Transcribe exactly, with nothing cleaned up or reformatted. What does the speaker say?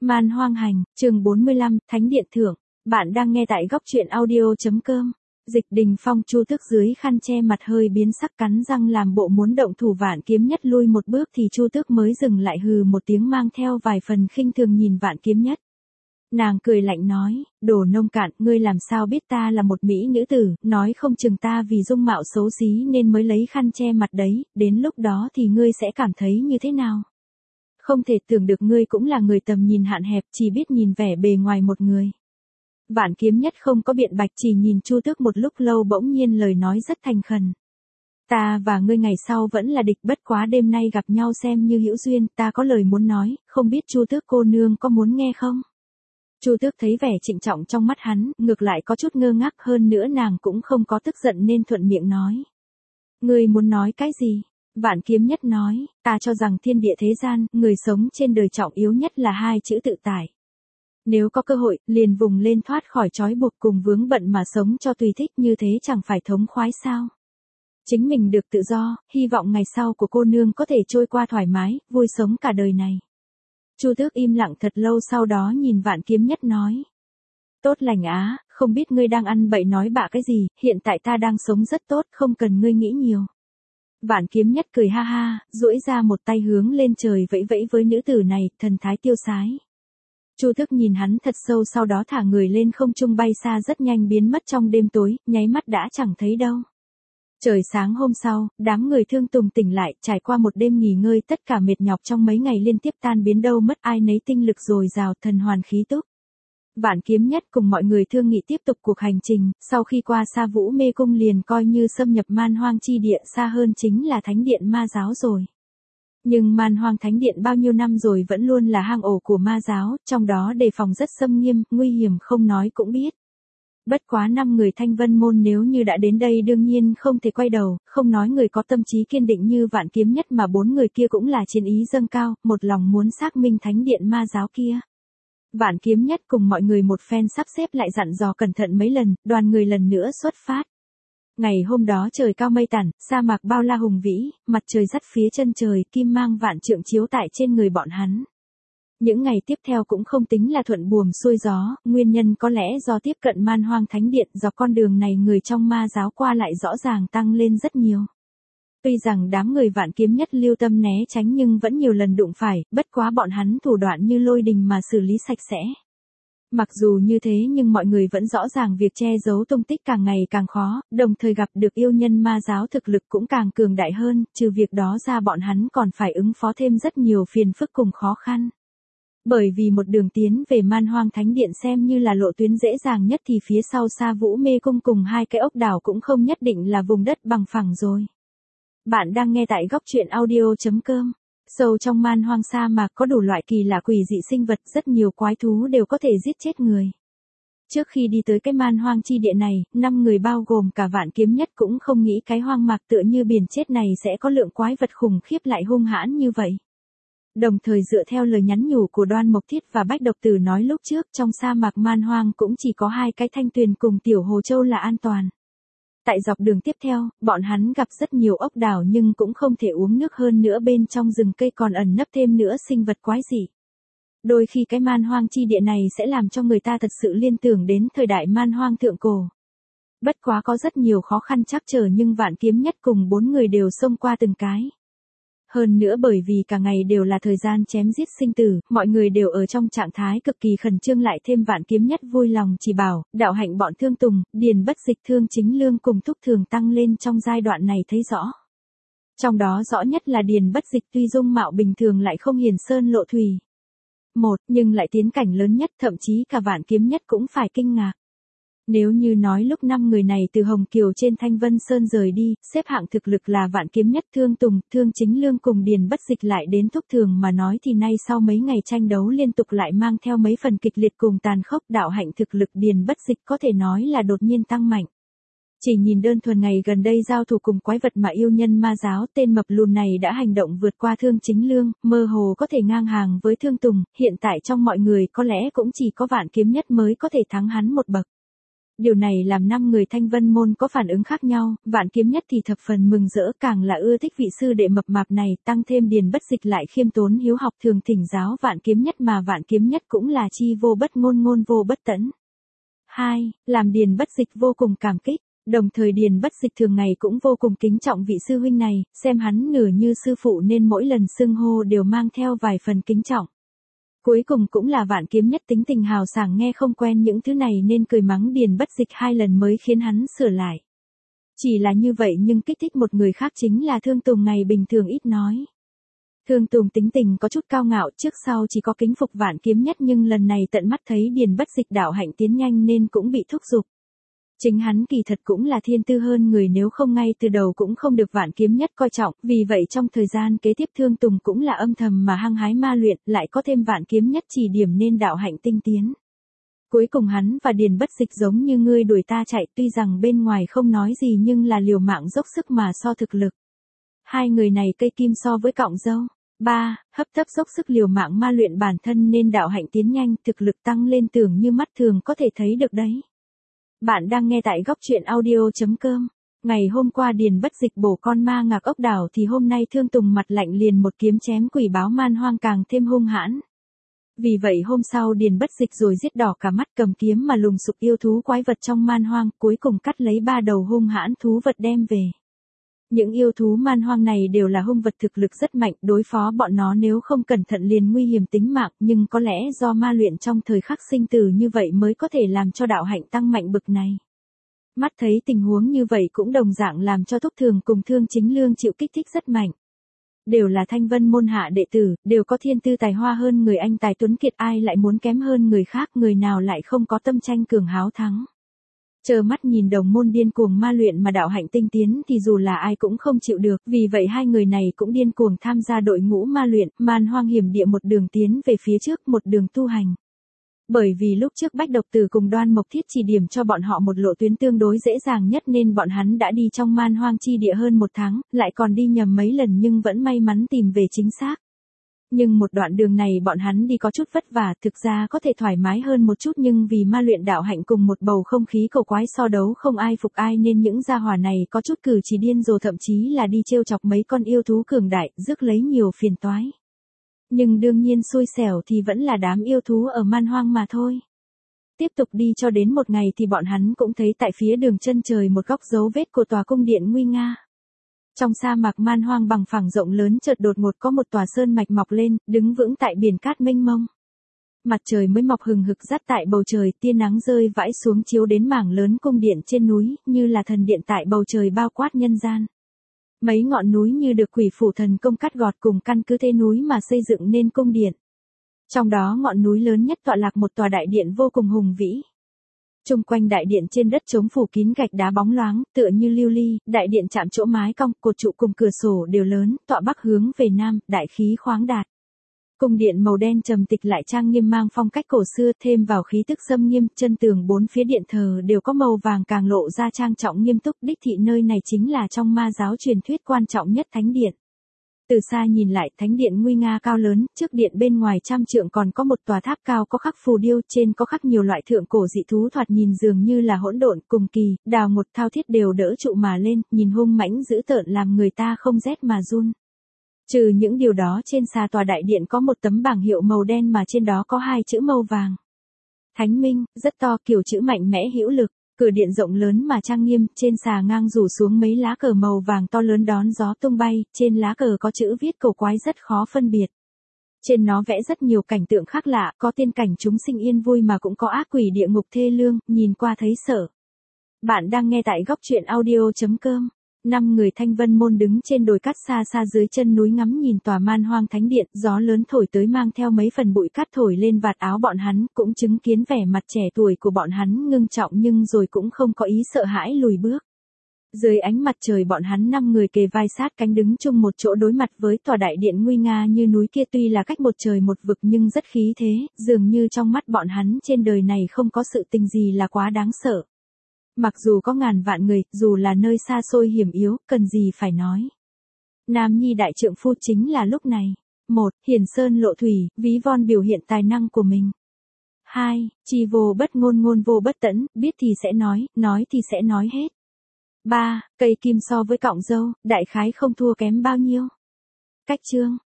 Man hoang hành, chương bốn mươi lăm, Thánh điện thưởng. Bạn đang nghe tại góc truyện audio chấm com. Dịch Đình Phong Chu Tước dưới khăn che mặt hơi biến sắc, cắn răng làm bộ muốn động thủ. Vạn Kiếm Nhất lui một bước thì Chu Tước mới dừng lại, hừ một tiếng mang theo vài phần khinh thường nhìn Vạn Kiếm Nhất. Nàng cười lạnh nói, đồ nông cạn, ngươi làm sao biết ta là một mỹ nữ tử, nói không chừng ta vì dung mạo xấu xí nên mới lấy khăn che mặt đấy, đến lúc đó thì ngươi sẽ cảm thấy như thế nào? Không thể tưởng được ngươi cũng là người tầm nhìn hạn hẹp, chỉ biết nhìn vẻ bề ngoài một người. Vạn Kiếm Nhất không có biện bạch, chỉ nhìn Chu Tước một lúc lâu, bỗng nhiên lời nói rất thành khẩn. Ta và ngươi ngày sau vẫn là địch, bất quá đêm nay gặp nhau xem như hữu duyên, ta có lời muốn nói, không biết Chu Tước cô nương có muốn nghe không? Chu Tước thấy vẻ trịnh trọng trong mắt hắn, ngược lại có chút ngơ ngác, hơn nữa nàng cũng không có tức giận nên thuận miệng nói. Ngươi muốn nói cái gì? Vạn Kiếm Nhất nói, ta cho rằng thiên địa thế gian, người sống trên đời trọng yếu nhất là hai chữ tự tại. Nếu có cơ hội, liền vùng lên thoát khỏi trói buộc cùng vướng bận mà sống cho tùy thích, như thế chẳng phải thống khoái sao? Chính mình được tự do, hy vọng ngày sau của cô nương có thể trôi qua thoải mái, vui sống cả đời này. Chu Tước im lặng thật lâu, sau đó nhìn Vạn Kiếm Nhất nói. Tốt lành á, không biết ngươi đang ăn bậy nói bạ cái gì, hiện tại ta đang sống rất tốt, không cần ngươi nghĩ nhiều. Vạn Kiếm Nhất cười ha ha, duỗi ra một tay hướng lên trời vẫy vẫy với nữ tử này, thần thái tiêu sái. Chu Tước nhìn hắn thật sâu, sau đó thả người lên không trung bay xa rất nhanh, biến mất trong đêm tối, nháy mắt đã chẳng thấy đâu. Trời sáng hôm sau, đám người Thương Tùng tỉnh lại, trải qua một đêm nghỉ ngơi, tất cả mệt nhọc trong mấy ngày liên tiếp tan biến đâu mất, ai nấy tinh lực dồi dào, thần hoàn khí túc. Vạn Kiếm Nhất cùng mọi người thương nghị tiếp tục cuộc hành trình, sau khi qua Sa Vũ Mê Cung liền coi như xâm nhập Man Hoang chi địa, xa hơn chính là Thánh điện ma giáo rồi. Nhưng Man Hoang Thánh điện bao nhiêu năm rồi vẫn luôn là hang ổ của ma giáo, trong đó đề phòng rất xâm nghiêm, nguy hiểm không nói cũng biết. Bất quá năm người Thanh Vân môn nếu như đã đến đây đương nhiên không thể quay đầu, không nói người có tâm trí kiên định như Vạn Kiếm Nhất, mà bốn người kia cũng là chiến ý dâng cao, một lòng muốn xác minh Thánh điện ma giáo kia. Vạn Kiếm Nhất cùng mọi người một phen sắp xếp lại, dặn dò cẩn thận mấy lần, đoàn người lần nữa xuất phát. Ngày hôm đó trời cao mây tản, sa mạc bao la hùng vĩ, mặt trời dắt phía chân trời, kim mang vạn trượng chiếu tại trên người bọn hắn. Những ngày tiếp theo cũng không tính là thuận buồm xuôi gió, nguyên nhân có lẽ do tiếp cận Man Hoang Thánh điện, dọc con đường này người trong ma giáo qua lại rõ ràng tăng lên rất nhiều. Tuy rằng đám người Vạn Kiếm Nhất lưu tâm né tránh nhưng vẫn nhiều lần đụng phải, bất quá bọn hắn thủ đoạn như lôi đình mà xử lý sạch sẽ. Mặc dù như thế nhưng mọi người vẫn rõ ràng việc che giấu tung tích càng ngày càng khó, đồng thời gặp được yêu nhân ma giáo thực lực cũng càng cường đại hơn, trừ việc đó ra bọn hắn còn phải ứng phó thêm rất nhiều phiền phức cùng khó khăn. Bởi vì một đường tiến về Man Hoang Thánh điện xem như là lộ tuyến dễ dàng nhất thì phía sau Sa Vũ Mê Cung cùng hai cái ốc đảo cũng không nhất định là vùng đất bằng phẳng rồi. Bạn đang nghe tại góc truyện audio chấm com. Sâu trong Man Hoang sa mạc có đủ loại kỳ lạ quỷ dị sinh vật, rất nhiều quái thú đều có thể giết chết người. Trước khi đi tới cái Man Hoang chi địa này, năm người bao gồm cả Vạn Kiếm Nhất cũng không nghĩ cái hoang mạc tựa như biển chết này sẽ có lượng quái vật khủng khiếp lại hung hãn như vậy. Đồng thời dựa theo lời nhắn nhủ của Đoan Mộc Thiết và Bách Độc Tử nói lúc trước, trong sa mạc Man Hoang cũng chỉ có hai cái thanh tuyền cùng tiểu hồ châu là an toàn. Tại dọc đường tiếp theo, bọn hắn gặp rất nhiều ốc đảo nhưng cũng không thể uống nước, hơn nữa bên trong rừng cây còn ẩn nấp thêm nữa sinh vật quái dị. Đôi khi cái Man Hoang chi địa này sẽ làm cho người ta thật sự liên tưởng đến thời đại Man Hoang thượng cổ. Bất quá có rất nhiều khó khăn trắc trở nhưng Vạn Kiếm Nhất cùng bốn người đều xông qua từng cái. Hơn nữa bởi vì cả ngày đều là thời gian chém giết sinh tử, mọi người đều ở trong trạng thái cực kỳ khẩn trương, lại thêm Vạn Kiếm Nhất vui lòng chỉ bảo, đạo hạnh bọn Thương Tùng, Điền Bất Dịch, Thương Chính Lương cùng Thúc Thường tăng lên trong giai đoạn này thấy rõ. Trong đó rõ nhất là Điền Bất Dịch tuy dung mạo bình thường lại không hiền sơn lộ thủy. Một, nhưng lại tiến cảnh lớn nhất, thậm chí cả Vạn Kiếm Nhất cũng phải kinh ngạc. Nếu như nói lúc năm người này từ Hồng Kiều trên Thanh Vân Sơn rời đi, xếp hạng thực lực là Vạn Kiếm Nhất, Thương Tùng, Thương Chính Lương cùng Điền Bất Dịch lại đến Thúc Thường mà nói thì nay sau mấy ngày tranh đấu liên tục lại mang theo mấy phần kịch liệt cùng tàn khốc, đạo hạnh thực lực Điền Bất Dịch có thể nói là đột nhiên tăng mạnh. Chỉ nhìn đơn thuần ngày gần đây giao thủ cùng quái vật mà yêu nhân ma giáo, tên mập lùn này đã hành động vượt qua Thương Chính Lương, mơ hồ có thể ngang hàng với Thương Tùng, hiện tại trong mọi người có lẽ cũng chỉ có Vạn Kiếm Nhất mới có thể thắng hắn một bậc. Điều này làm năm người Thanh Vân môn có phản ứng khác nhau, Vạn Kiếm Nhất thì thập phần mừng rỡ, càng là ưa thích vị sư đệ mập mạp này, tăng thêm Điền Bất Dịch lại khiêm tốn hiếu học thường thỉnh giáo Vạn Kiếm Nhất, mà Vạn Kiếm Nhất cũng là chi vô bất ngôn ngôn vô bất tẫn. Hai, làm Điền Bất Dịch vô cùng cảm kích, đồng thời Điền Bất Dịch thường ngày cũng vô cùng kính trọng vị sư huynh này, xem hắn nửa như sư phụ nên mỗi lần xưng hô đều mang theo vài phần kính trọng. Cuối cùng cũng là Vạn Kiếm Nhất tính tình hào sảng, nghe không quen những thứ này nên cười mắng Điền Bất Dịch hai lần mới khiến hắn sửa lại. Chỉ là như vậy nhưng kích thích một người khác chính là Thương Tùng, ngày bình thường ít nói. Thương Tùng tính tình có chút cao ngạo, trước sau chỉ có kính phục Vạn Kiếm Nhất, nhưng lần này tận mắt thấy Điền Bất Dịch đạo hạnh tiến nhanh nên cũng bị thúc giục. Chính hắn kỳ thật cũng là thiên tư hơn người, nếu không ngay từ đầu cũng không được Vạn Kiếm Nhất coi trọng, vì vậy trong thời gian kế tiếp Thương Tùng cũng là âm thầm mà hăng hái ma luyện, lại có thêm Vạn Kiếm Nhất chỉ điểm nên đạo hạnh tinh tiến. Cuối cùng hắn và Điền Bất Dịch giống như ngươi đuổi ta chạy, tuy rằng bên ngoài không nói gì nhưng là liều mạng dốc sức mà so thực lực. Hai người này cây kim so với cọng dâu. Ba, hấp tấp dốc sức liều mạng ma luyện bản thân nên đạo hạnh tiến nhanh, thực lực tăng lên tưởng như mắt thường có thể thấy được đấy. Bạn đang nghe tại góc truyện audio.com. Ngày hôm qua Điền Bất Dịch bổ con ma ngạc ốc đảo thì hôm nay Thương Tùng mặt lạnh liền một kiếm chém quỷ báo man hoang càng thêm hung hãn. Vì vậy hôm sau Điền Bất Dịch rồi giết đỏ cả mắt, cầm kiếm mà lùng sục yêu thú quái vật trong man hoang, cuối cùng cắt lấy ba đầu hung hãn thú vật đem về. Những yêu thú man hoang này đều là hung vật thực lực rất mạnh, đối phó bọn nó nếu không cẩn thận liền nguy hiểm tính mạng, nhưng có lẽ do ma luyện trong thời khắc sinh tử như vậy mới có thể làm cho đạo hạnh tăng mạnh bực này. Mắt thấy tình huống như vậy cũng đồng dạng làm cho Thúc Thường cùng Thương Chính Lương chịu kích thích rất mạnh. Đều là Thanh Vân môn hạ đệ tử, đều có thiên tư tài hoa hơn người, anh tài tuấn kiệt, ai lại muốn kém hơn người khác, người nào lại không có tâm tranh cường háo thắng. Chờ mắt nhìn đồng môn điên cuồng ma luyện mà đạo hạnh tinh tiến thì dù là ai cũng không chịu được, vì vậy hai người này cũng điên cuồng tham gia đội ngũ ma luyện, man hoang hiểm địa một đường tiến về phía trước, một đường tu hành. Bởi vì lúc trước Bách Độc Tử cùng Đoan Mộc Thiết chỉ điểm cho bọn họ một lộ tuyến tương đối dễ dàng nhất nên bọn hắn đã đi trong man hoang chi địa hơn một tháng, lại còn đi nhầm mấy lần nhưng vẫn may mắn tìm về chính xác. Nhưng một đoạn đường này bọn hắn đi có chút vất vả, thực ra có thể thoải mái hơn một chút nhưng vì ma luyện đạo hạnh cùng một bầu không khí cầu quái so đấu không ai phục ai nên những gia hỏa này có chút cử chỉ điên rồ, thậm chí là đi trêu chọc mấy con yêu thú cường đại, rước lấy nhiều phiền toái. Nhưng đương nhiên xui xẻo thì vẫn là đám yêu thú ở man hoang mà thôi. Tiếp tục đi cho đến một ngày thì bọn hắn cũng thấy tại phía đường chân trời một góc dấu vết của tòa cung điện nguy nga. Trong sa mạc man hoang bằng phẳng rộng lớn chợt đột ngột có một tòa sơn mạch mọc lên, đứng vững tại biển cát mênh mông. Mặt trời mới mọc hừng hực dắt tại bầu trời, tia nắng rơi vãi xuống chiếu đến mảng lớn cung điện trên núi, như là thần điện tại bầu trời bao quát nhân gian. Mấy ngọn núi như được quỷ phủ thần công cắt gọt cùng căn cứ thế núi mà xây dựng nên cung điện. Trong đó ngọn núi lớn nhất tọa lạc một tòa đại điện vô cùng hùng vĩ. Trung quanh đại điện trên đất trống phủ kín gạch đá bóng loáng, tựa như lưu ly, đại điện chạm chỗ mái cong, cột trụ cùng cửa sổ đều lớn, tọa bắc hướng về nam, đại khí khoáng đạt. Cung điện màu đen trầm tịch lại trang nghiêm, mang phong cách cổ xưa, thêm vào khí tức xâm nghiêm, chân tường bốn phía điện thờ đều có màu vàng càng lộ ra trang trọng nghiêm túc, đích thị nơi này chính là trong ma giáo truyền thuyết quan trọng nhất thánh điện. Từ xa nhìn lại, thánh điện nguy nga cao lớn, trước điện bên ngoài trăm trượng còn có một tòa tháp cao có khắc phù điêu, trên có khắc nhiều loại thượng cổ dị thú thoạt nhìn dường như là hỗn độn, cùng kỳ, đào một thao thiết đều đỡ trụ mà lên, nhìn hung mãnh dữ tợn làm người ta không rét mà run. Trừ những điều đó, trên xa tòa đại điện có một tấm bảng hiệu màu đen mà trên đó có hai chữ màu vàng. Thánh Minh, rất to, kiểu chữ mạnh mẽ hữu lực. Cửa điện rộng lớn mà trang nghiêm, trên xà ngang rủ xuống mấy lá cờ màu vàng to lớn đón gió tung bay, trên lá cờ có chữ viết cổ quái rất khó phân biệt. Trên nó vẽ rất nhiều cảnh tượng khác lạ, có tiên cảnh chúng sinh yên vui mà cũng có ác quỷ địa ngục thê lương, nhìn qua thấy sợ. Bạn đang nghe tại góc truyện audio.com. Năm người Thanh Vân môn đứng trên đồi cát xa xa dưới chân núi ngắm nhìn tòa man hoang thánh điện, gió lớn thổi tới mang theo mấy phần bụi cát thổi lên vạt áo bọn hắn, cũng chứng kiến vẻ mặt trẻ tuổi của bọn hắn ngưng trọng nhưng rồi cũng không có ý sợ hãi lùi bước. Dưới ánh mặt trời bọn hắn năm người kề vai sát cánh đứng chung một chỗ đối mặt với tòa đại điện nguy nga như núi kia, tuy là cách một trời một vực nhưng rất khí thế, dường như trong mắt bọn hắn trên đời này không có sự tình gì là quá đáng sợ. Mặc dù có ngàn vạn người, dù là nơi xa xôi hiểm yếu, cần gì phải nói. Nam nhi đại trượng phu chính là lúc này. Một, Hiển sơn lộ thủy, ví von biểu hiện tài năng của mình. hai. Chi vô bất ngôn ngôn vô bất tẫn, biết thì sẽ nói, nói thì sẽ nói hết. ba. Cây kim so với cọng dâu, đại khái không thua kém bao nhiêu. Cách chương